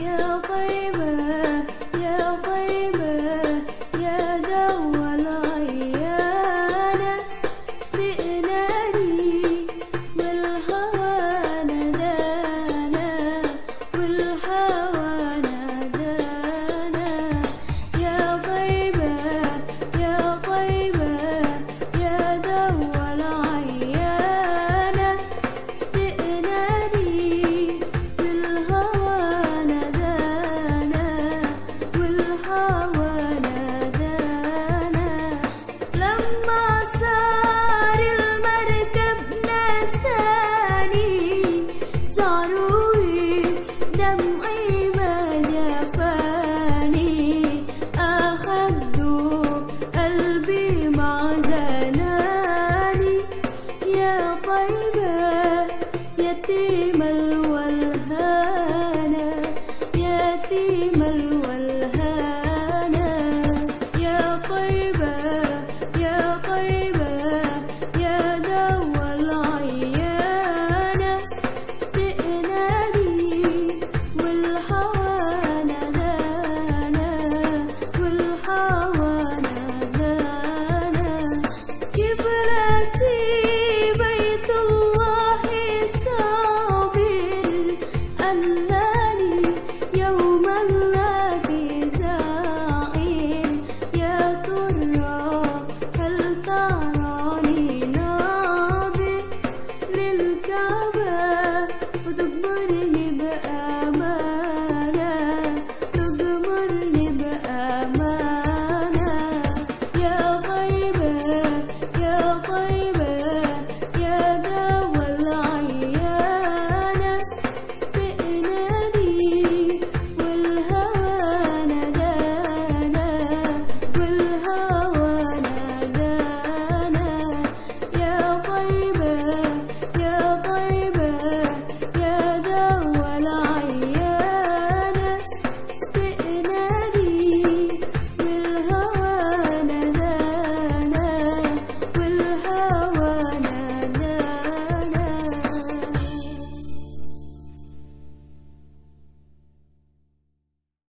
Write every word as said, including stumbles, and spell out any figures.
يا طيبة يا طيبة يا دوا العيانة استئناني والهوى نادانا والهوى نادانا يا طيبة يا طيبة يا دوا العيانة استئناني والهوى نادانا والهوى نادانا لما صار المركب نساني صاروي دمعي ما جفاني أخذوا قلبي مع زناني يا طيبة يتيم